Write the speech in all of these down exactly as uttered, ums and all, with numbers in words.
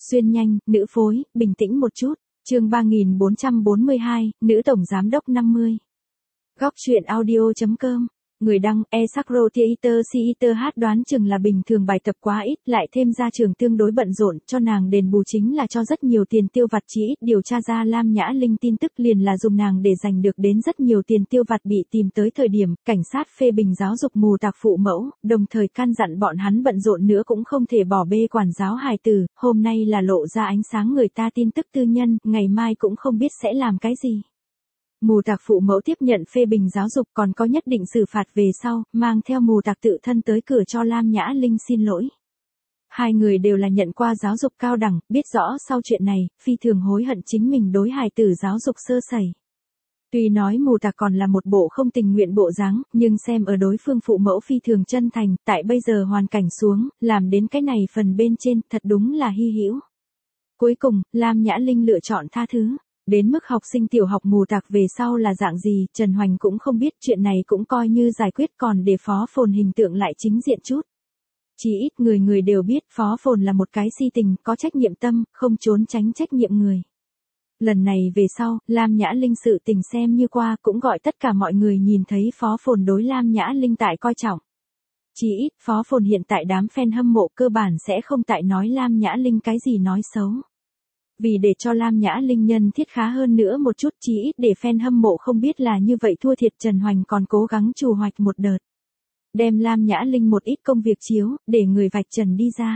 Xuyên nhanh, nữ phối, bình tĩnh một chút. Chương ba nghìn bốn trăm bốn mươi hai, nữ tổng giám đốc năm mươi. Góc truyện audio chấm com. Người đăng, Esakro Theater Theater hát đoán chừng là bình thường bài tập quá ít, lại thêm ra trường tương đối bận rộn, cho nàng đền bù chính là cho rất nhiều tiền tiêu vặt, chỉ ít điều tra ra Lam Nhã Linh tin tức liền là dùng nàng để giành được đến rất nhiều tiền tiêu vặt. Bị tìm tới thời điểm, cảnh sát phê bình giáo dục mù tạc phụ mẫu, đồng thời căn dặn bọn hắn bận rộn nữa cũng không thể bỏ bê quản giáo hài tử, hôm nay là lộ ra ánh sáng người ta tin tức tư nhân, ngày mai cũng không biết sẽ làm cái gì. Mù tạc phụ mẫu tiếp nhận phê bình giáo dục còn có nhất định xử phạt về sau, mang theo mù tạc tự thân tới cửa cho Lam Nhã Linh xin lỗi. Hai người đều là nhận qua giáo dục cao đẳng, biết rõ sau chuyện này, phi thường hối hận chính mình đối hài tử giáo dục sơ sẩy. Tuy nói mù tạc còn là một bộ không tình nguyện bộ dáng, nhưng xem ở đối phương phụ mẫu phi thường chân thành, tại bây giờ hoàn cảnh xuống, làm đến cái này phần bên trên, thật đúng là hy hữu. Cuối cùng, Lam Nhã Linh lựa chọn tha thứ. Đến mức học sinh tiểu học mù tạc về sau là dạng gì, Trần Hoành cũng không biết, chuyện này cũng coi như giải quyết, còn để Phó Phồn hình tượng lại chính diện chút. Chỉ ít người người đều biết Phó Phồn là một cái si tình, có trách nhiệm tâm, không trốn tránh trách nhiệm người. Lần này về sau, Lam Nhã Linh sự tình xem như qua, cũng gọi tất cả mọi người nhìn thấy Phó Phồn đối Lam Nhã Linh tại coi trọng. Chỉ ít, Phó Phồn hiện tại đám fan hâm mộ cơ bản sẽ không tại nói Lam Nhã Linh cái gì nói xấu. Vì để cho Lam Nhã Linh nhân thiết khá hơn nữa một chút, chí ít để fan hâm mộ không biết là như vậy thua thiệt, Trần Hoành còn cố gắng trù hoạch một đợt. Đem Lam Nhã Linh một ít công việc chiếu, để người vạch trần đi ra.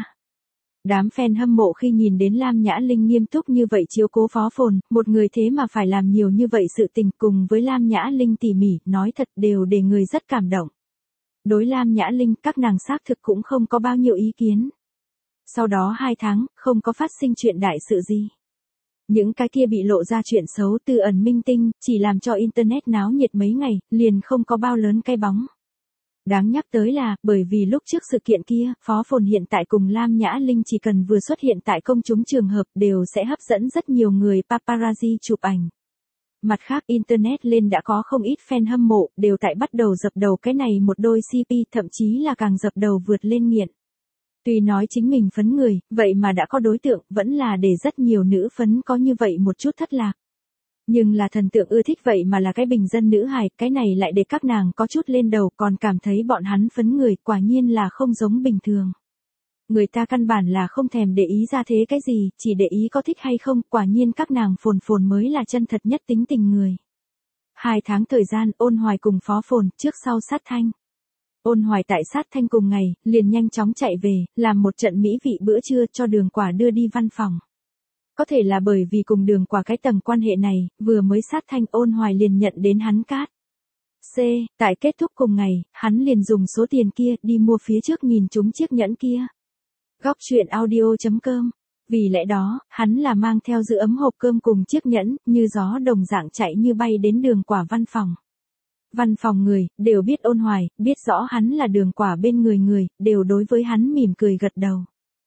Đám fan hâm mộ khi nhìn đến Lam Nhã Linh nghiêm túc như vậy chiếu cố Phó Phồn, một người thế mà phải làm nhiều như vậy sự tình cùng với Lam Nhã Linh tỉ mỉ, nói thật đều để người rất cảm động. Đối Lam Nhã Linh, các nàng xác thực cũng không có bao nhiêu ý kiến. Sau đó hai tháng, không có phát sinh chuyện đại sự gì. Những cái kia bị lộ ra chuyện xấu từ ẩn minh tinh, chỉ làm cho Internet náo nhiệt mấy ngày, liền không có bao lớn cái bóng. Đáng nhắc tới là, bởi vì lúc trước sự kiện kia, Phó Phồn hiện tại cùng Lam Nhã Linh chỉ cần vừa xuất hiện tại công chúng trường hợp đều sẽ hấp dẫn rất nhiều người paparazzi chụp ảnh. Mặt khác Internet lên đã có không ít fan hâm mộ, đều tại bắt đầu dập đầu cái này một đôi xê pê, thậm chí là càng dập đầu vượt lên nghiện. Tuy nói chính mình phấn người, vậy mà đã có đối tượng, vẫn là để rất nhiều nữ phấn có như vậy một chút thất lạc. Nhưng là thần tượng ưa thích vậy mà là cái bình dân nữ hài, cái này lại để các nàng có chút lên đầu, còn cảm thấy bọn hắn phấn người, quả nhiên là không giống bình thường. Người ta căn bản là không thèm để ý ra thế cái gì, chỉ để ý có thích hay không, quả nhiên các nàng Phồn Phồn mới là chân thật nhất tính tình người. Hai tháng thời gian, Ôn Hoài cùng Phó Phồn, trước sau sát thanh. Ôn Hoài tại sát thanh cùng ngày, liền nhanh chóng chạy về, làm một trận mỹ vị bữa trưa cho Đường Quả đưa đi văn phòng. Có thể là bởi vì cùng Đường Quả cái tầng quan hệ này, vừa mới sát thanh Ôn Hoài liền nhận đến hắn cát. C. Tại kết thúc cùng ngày, hắn liền dùng số tiền kia đi mua phía trước nhìn trúng chiếc nhẫn kia. Góc truyện audio chấm com. Vì lẽ đó, hắn là mang theo giữ ấm hộp cơm cùng chiếc nhẫn, như gió đồng dạng chạy như bay đến Đường Quả văn phòng. Văn phòng người, đều biết Ôn Hoài, biết rõ hắn là Đường Quả bên người người, đều đối với hắn mỉm cười gật đầu.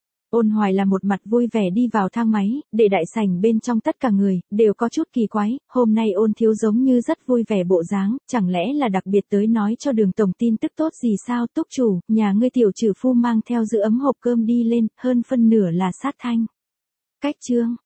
Ôn Hoài là một mặt vui vẻ đi vào thang máy, để đại sảnh bên trong tất cả người, đều có chút kỳ quái, hôm nay Ôn thiếu giống như rất vui vẻ bộ dáng, chẳng lẽ là đặc biệt tới nói cho Đường tổng tin tức tốt gì sao? Túc chủ, nhà ngươi tiểu trừ phu mang theo giữ ấm hộp cơm đi lên, hơn phân nửa là sát thanh. Cách chương.